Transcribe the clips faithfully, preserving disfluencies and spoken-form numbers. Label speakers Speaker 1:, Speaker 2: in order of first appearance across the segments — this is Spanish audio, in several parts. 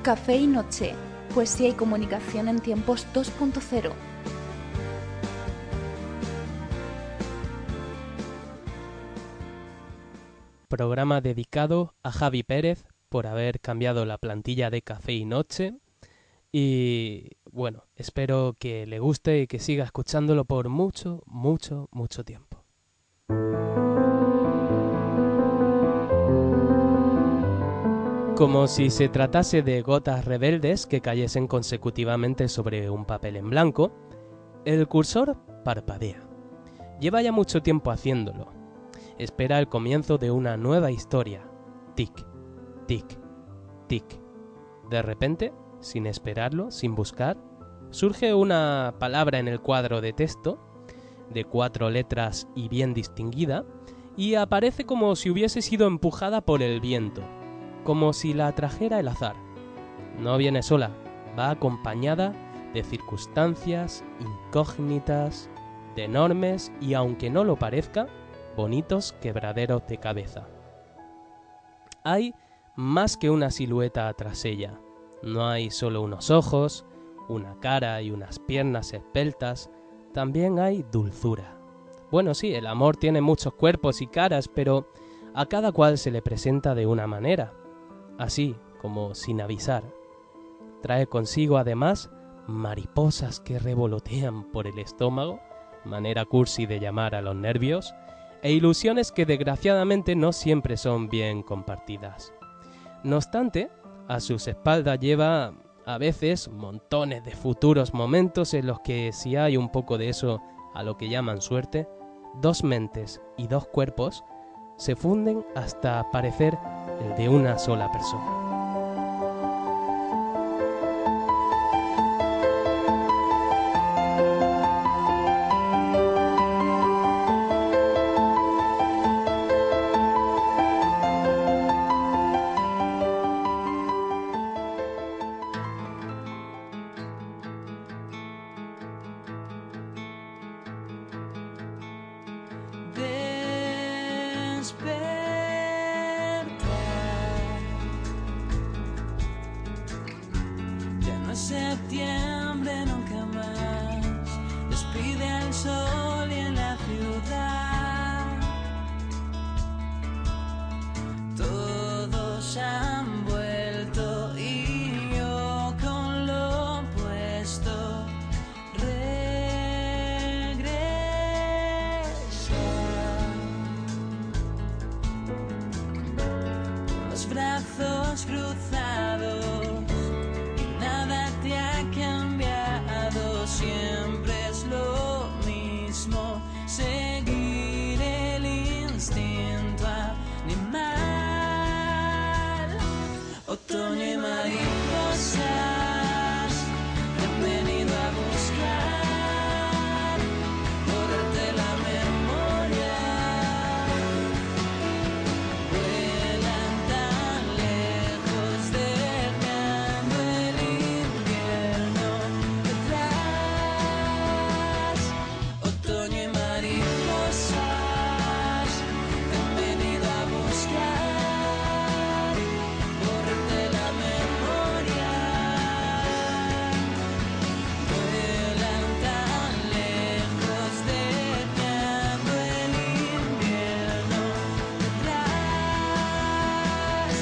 Speaker 1: Café y Noche, poesía y comunicación en tiempos dos punto cero.
Speaker 2: Programa dedicado a Javi Pérez por haber cambiado la plantilla de Café y Noche. Y bueno, espero que le guste y que siga escuchándolo por mucho, mucho, mucho tiempo. Como si se tratase de gotas rebeldes que cayesen consecutivamente sobre un papel en blanco, el cursor parpadea. Lleva ya mucho tiempo haciéndolo. Espera el comienzo de una nueva historia. Tic, tic, tic. De repente, sin esperarlo, sin buscar, surge una palabra en el cuadro de texto, de cuatro letras y bien distinguida, y aparece como si hubiese sido empujada por el viento, como si la trajera el azar. No viene sola, va acompañada de circunstancias incógnitas, de enormes y, aunque no lo parezca, bonitos quebraderos de cabeza. Hay más que una silueta tras ella. No hay solo unos ojos, una cara y unas piernas esbeltas, también hay dulzura. Bueno, sí, el amor tiene muchos cuerpos y caras, pero a cada cual se le presenta de una manera, así como sin avisar. Trae consigo además mariposas que revolotean por el estómago, manera cursi de llamar a los nervios, e ilusiones que desgraciadamente no siempre son bien compartidas. No obstante, a sus espaldas lleva a veces montones de futuros momentos en los que, si hay un poco de eso a lo que llaman suerte, dos mentes y dos cuerpos se funden hasta parecer el de una sola persona.
Speaker 3: Septiembre nunca más despide al sol y en la ciudad todos han vuelto y yo con lo opuesto regresa. Los brazos cruzados, siempre es lo mismo, seguir el instinto animal. Otoño y mariposas te han venido a buscar, borrarte la memoria, vuelan tan lejos dejando el invierno. Otoño y mariposas te han venido a buscar, borrarte la memoria, vuelan tan lejos dejando el invierno detrás.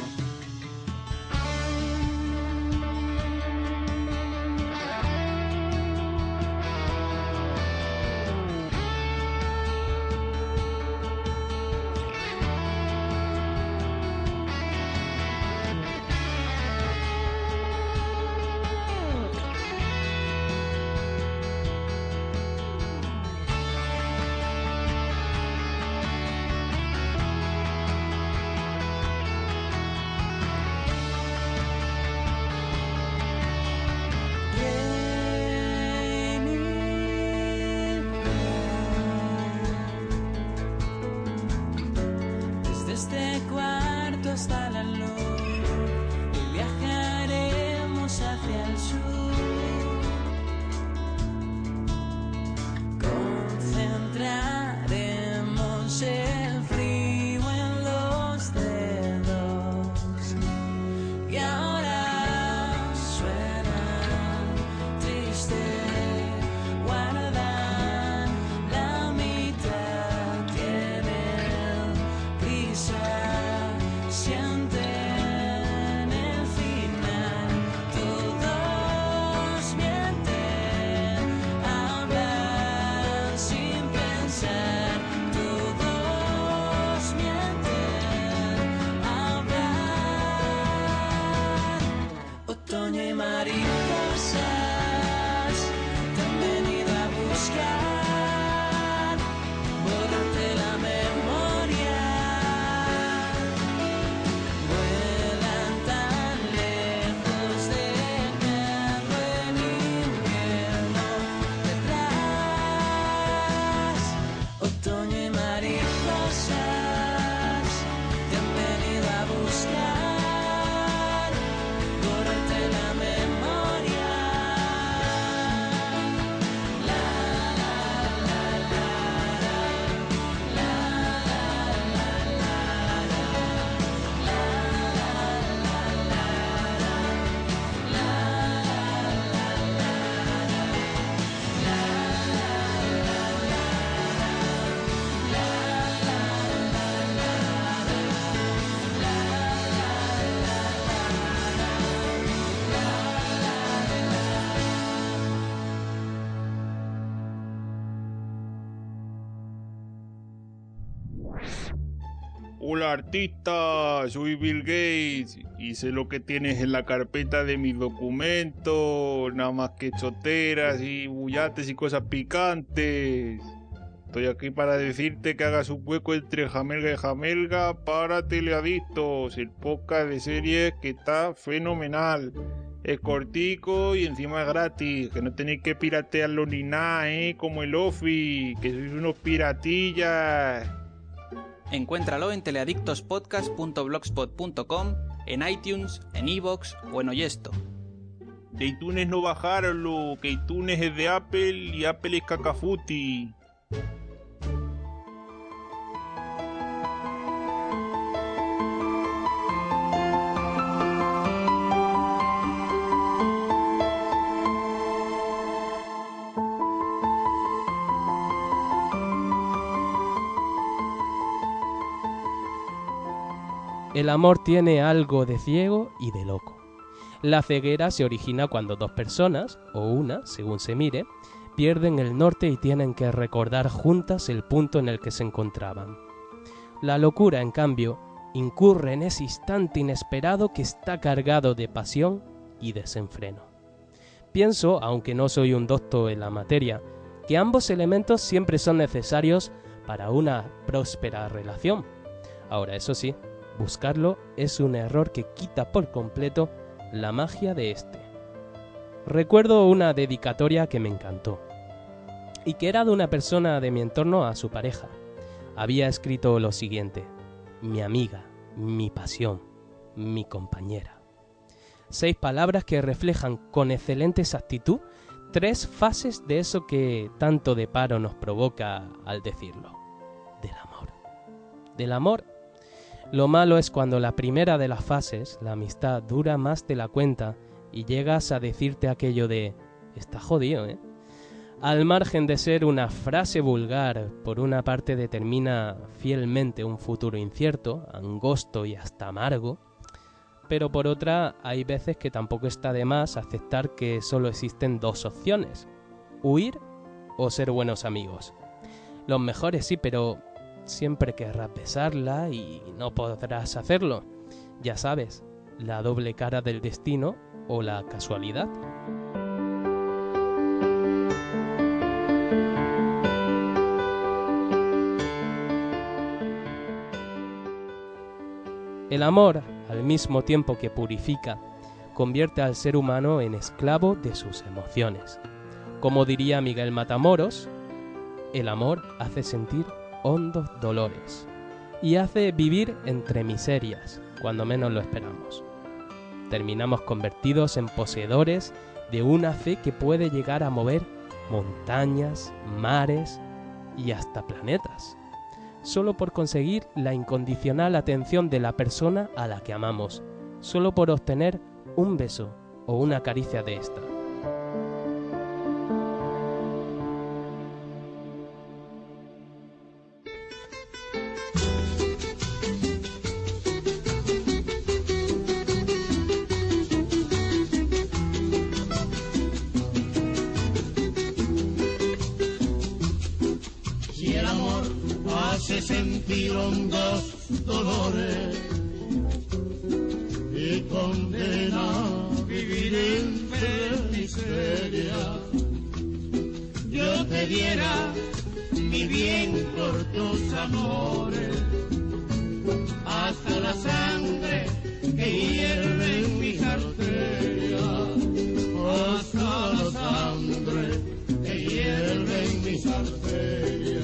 Speaker 3: Desde este cuarto hasta la luz y viajaremos hacia el sur. Concentraremos el frío en los dedos y ahora prisa, sienten el final. Todos mienten, hablan sin pensar. Todos mienten, hablan. Otoño y mariposas te han venido a buscar, borrarte la memoria. Vuelan tan lejos, dejando el invierno detrás. Otoño y mariposas te han venido a buscar, borrarte la memoria. La la la la la la la
Speaker 4: Hola artista, soy Bill Gates y sé lo que tienes en la carpeta de mis documentos, nada más que choteras y bullates y cosas picantes. Estoy aquí para decirte que hagas un hueco entre Jamelga y Jamelga para Teleadictos, el podcast de series que está fenomenal. Es cortico y encima es gratis, que no tenéis que piratearlo ni nada, ¿eh? Como el Office, que sois unos piratillas.
Speaker 5: Encuéntralo en teleadictospodcast punto blogspot punto com, en iTunes, en iVoox o en Oyesto.
Speaker 4: De iTunes no bajarlo, que iTunes es de Apple y Apple es cacafuti.
Speaker 2: El amor tiene algo de ciego y de loco. La ceguera se origina cuando dos personas, o una, según se mire, pierden el norte y tienen que recordar juntas el punto en el que se encontraban. La locura, en cambio, incurre en ese instante inesperado que está cargado de pasión y desenfreno. Pienso, aunque no soy un docto en la materia, que ambos elementos siempre son necesarios para una próspera relación. Ahora, eso sí, buscarlo es un error que quita por completo la magia de este. Recuerdo una dedicatoria que me encantó, y que era de una persona de mi entorno a su pareja. Había escrito lo siguiente: mi amiga, mi pasión, mi compañera. Seis palabras que reflejan con excelente exactitud tres fases de eso que tanto de paro nos provoca al decirlo. Del amor. Del amor. Lo malo es cuando la primera de las fases, la amistad, dura más de la cuenta y llegas a decirte aquello de «está jodido, ¿eh?». Al margen de ser una frase vulgar, por una parte determina fielmente un futuro incierto, angosto y hasta amargo, pero por otra hay veces que tampoco está de más aceptar que solo existen dos opciones: huir o ser buenos amigos. Los mejores sí, pero siempre querrás besarla y no podrás hacerlo. Ya sabes, la doble cara del destino o la casualidad. El amor, al mismo tiempo que purifica, convierte al ser humano en esclavo de sus emociones. Como diría Miguel Matamoros, el amor hace sentir hondos dolores y hace vivir entre miserias cuando menos lo esperamos. Terminamos convertidos en poseedores de una fe que puede llegar a mover montañas, mares y hasta planetas, solo por conseguir la incondicional atención de la persona a la que amamos, solo por obtener un beso o una caricia de esta.
Speaker 6: hace sentir hondos dolores y condena a vivir entre miseria. Yo te diera mi bien por tus amores, hasta la sangre que hierve en mis arterias, hasta la sangre que hierve en mis arterias.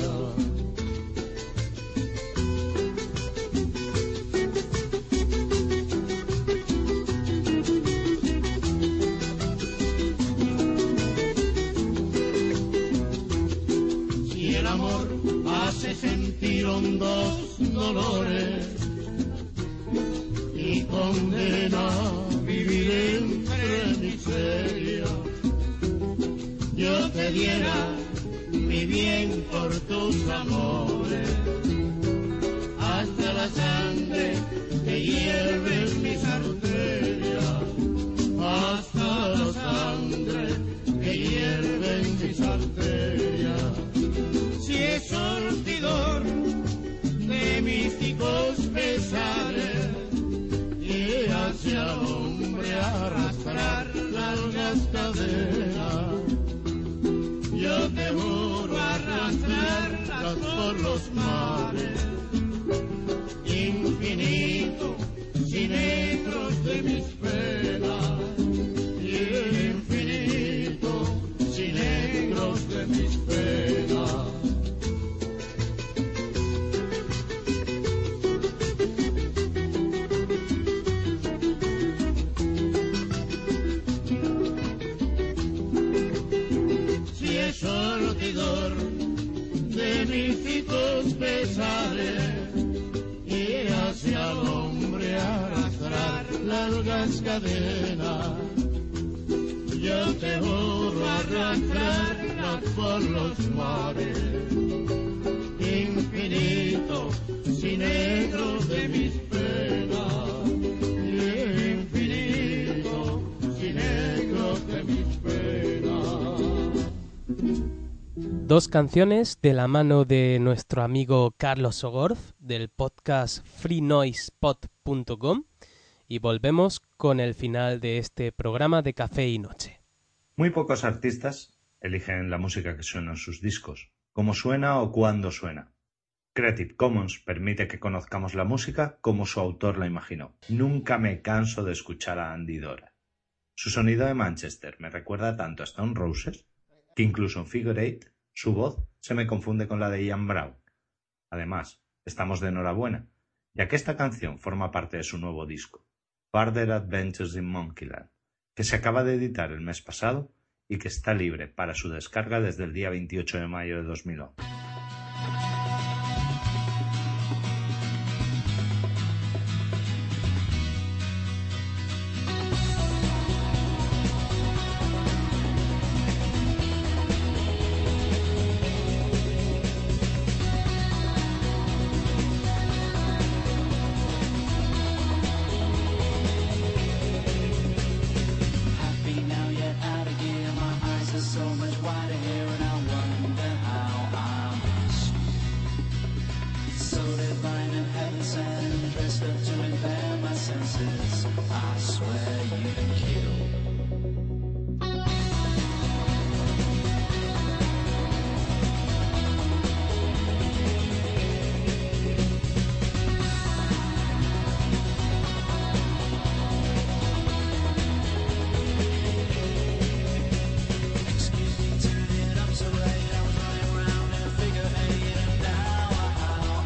Speaker 6: Si el amor hace sentir hondos dolores y condena a vivir entre miseria, yo te diera mi bien por tus amores, hasta la sangre que hierve en mis arterias, hasta la sangre que hierve en mis arterias. Si es surtidor de místicos pesares y hacia el hombre arrastrar largas cadenas, yo te juro arrastrarlas por los mares infinitos y negros de mis penas, y infinitos y negros de mis penas. Sortidor de místicos pesares y hacia el hombre arrastrar largas cadenas, yo te juro arrastrarlas por los mares infinitos y negros de mis penas, y infinitos y negros de mis penas.
Speaker 2: Dos canciones de la mano de nuestro amigo Carlos Ogorz del podcast free noise pod punto com y volvemos con el final de este programa de Café y Noche.
Speaker 7: Muy pocos artistas eligen la música que suena en sus discos, cómo suena o cuándo suena. Creative Commons permite que conozcamos la música como su autor la imaginó. Nunca me canso de escuchar a Andy Dora. Su sonido de Manchester me recuerda tanto a Stone Roses que incluso en Figure Eight su voz se me confunde con la de Ian Brown. Además, estamos de enhorabuena, ya que esta canción forma parte de su nuevo disco, Further Adventures in Monkeyland, que se acaba de editar el mes pasado y que está libre para su descarga desde el día veintiocho de mayo de dos mil once.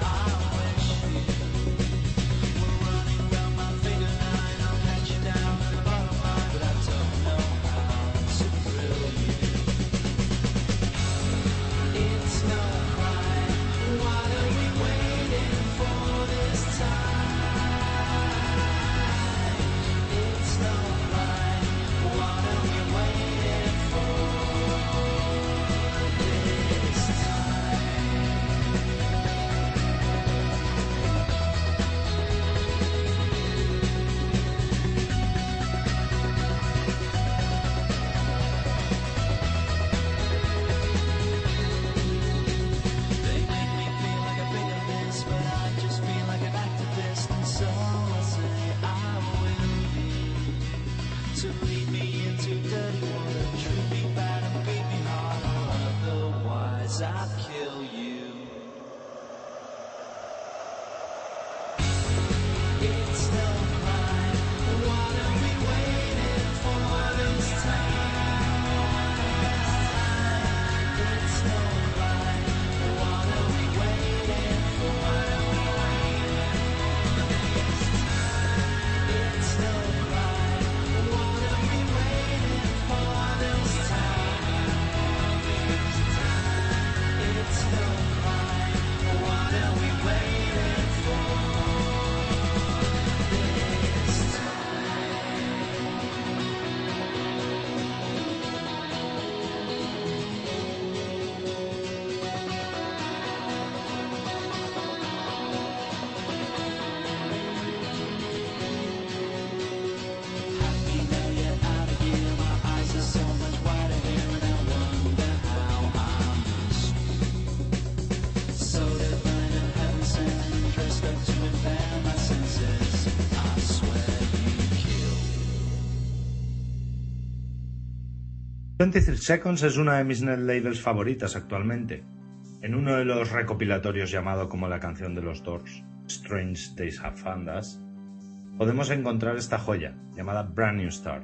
Speaker 3: Down
Speaker 7: veintitrés Seconds es una de mis net labels favoritas actualmente. En uno de los recopilatorios llamado como la canción de los Doors, Strange Days Have Found Us, podemos encontrar esta joya llamada Brand New Start.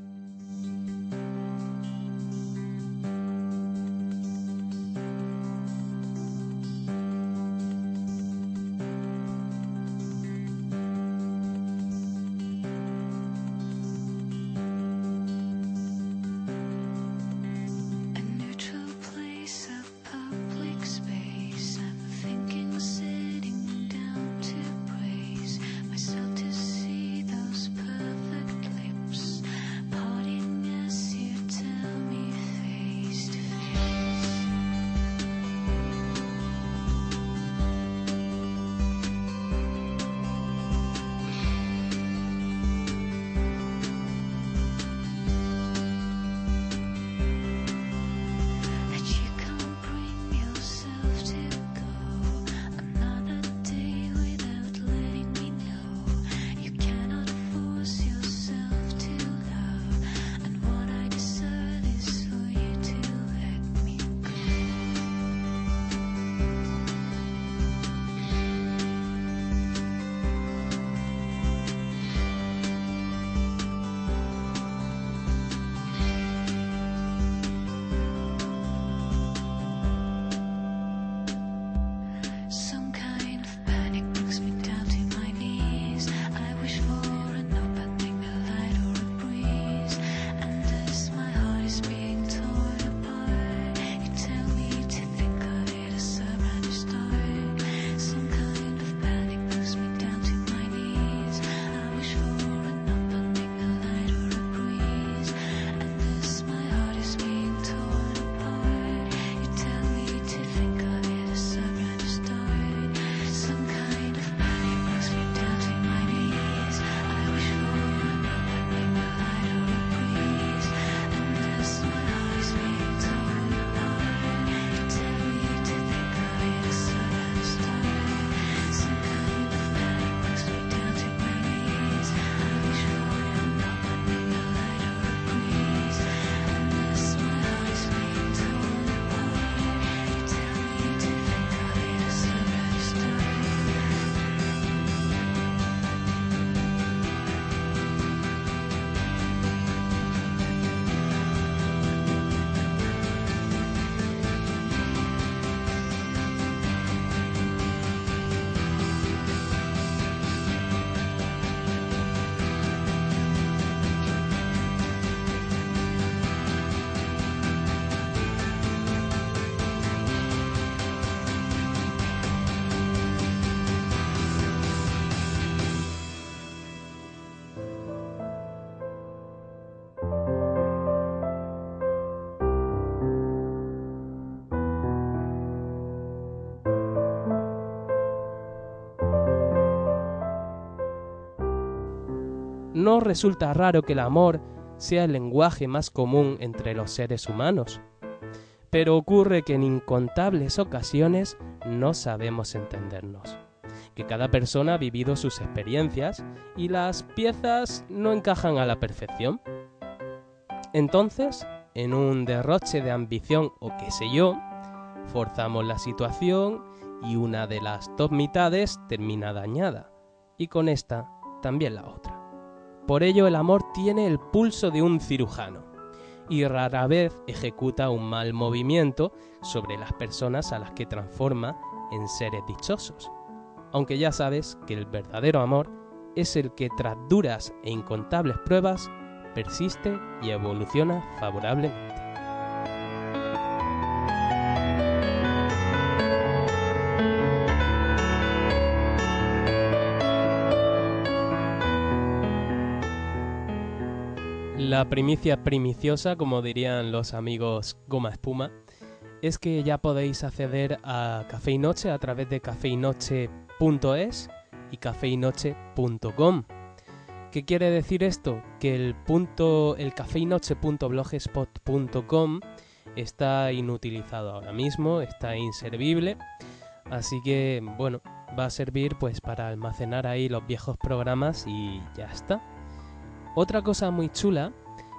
Speaker 2: No resulta raro que el amor sea el lenguaje más común entre los seres humanos, pero ocurre que en incontables ocasiones no sabemos entendernos, que cada persona ha vivido sus experiencias y las piezas no encajan a la perfección. Entonces, en un derroche de ambición o qué sé yo, forzamos la situación y una de las dos mitades termina dañada, y con esta también la otra. Por ello el amor tiene el pulso de un cirujano y rara vez ejecuta un mal movimiento sobre las personas a las que transforma en seres dichosos. Aunque ya sabes que el verdadero amor es el que tras duras e incontables pruebas persiste y evoluciona favorablemente. La primicia primiciosa, como dirían los amigos Goma Espuma, es que ya podéis acceder a Café y Noche a través de café y noche punto es y café y noche punto com. ¿Qué quiere decir esto? Que el punto, el café y noche punto blogspot punto com está inutilizado ahora mismo, está inservible, así que bueno, va a servir pues para almacenar ahí los viejos programas y ya está. Otra cosa muy chula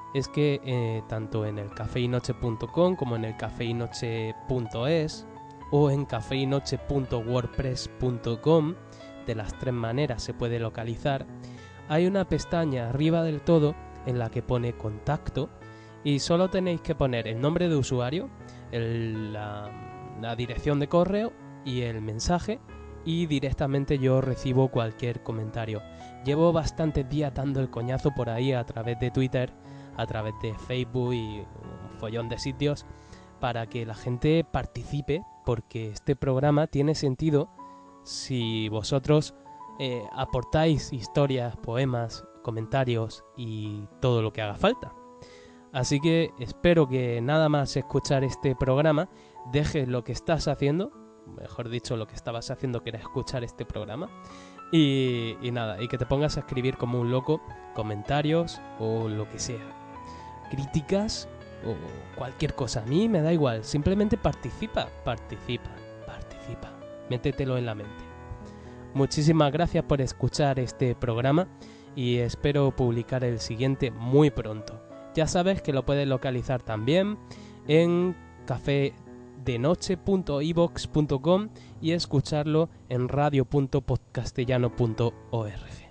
Speaker 2: es que eh, tanto en el cafeynoche punto com como en el cafeynoche punto es o en cafeynoche punto wordpress punto com, de las tres maneras se puede localizar, hay una pestaña arriba del todo en la que pone contacto y solo tenéis que poner el nombre de usuario, el, la, la dirección de correo y el mensaje, y directamente yo recibo cualquier comentario. Llevo bastantes días dando el coñazo por ahí a través de Twitter, a través de Facebook y un follón de sitios para que la gente participe, porque este programa tiene sentido si vosotros eh, aportáis historias, poemas, comentarios y todo lo que haga falta. Así que espero que nada más escuchar este programa dejes lo que estás haciendo, mejor dicho lo que estabas haciendo, que era escuchar este programa, y, y nada, y que te pongas a escribir como un loco comentarios o lo que sea, críticas o cualquier cosa. A mí me da igual, simplemente participa, participa, participa, métetelo en la mente. Muchísimas gracias por escuchar este programa y espero publicar el siguiente muy pronto. Ya sabes que lo puedes localizar también en cafedenoche punto i vox punto com y escucharlo en radio punto podcastellano punto org.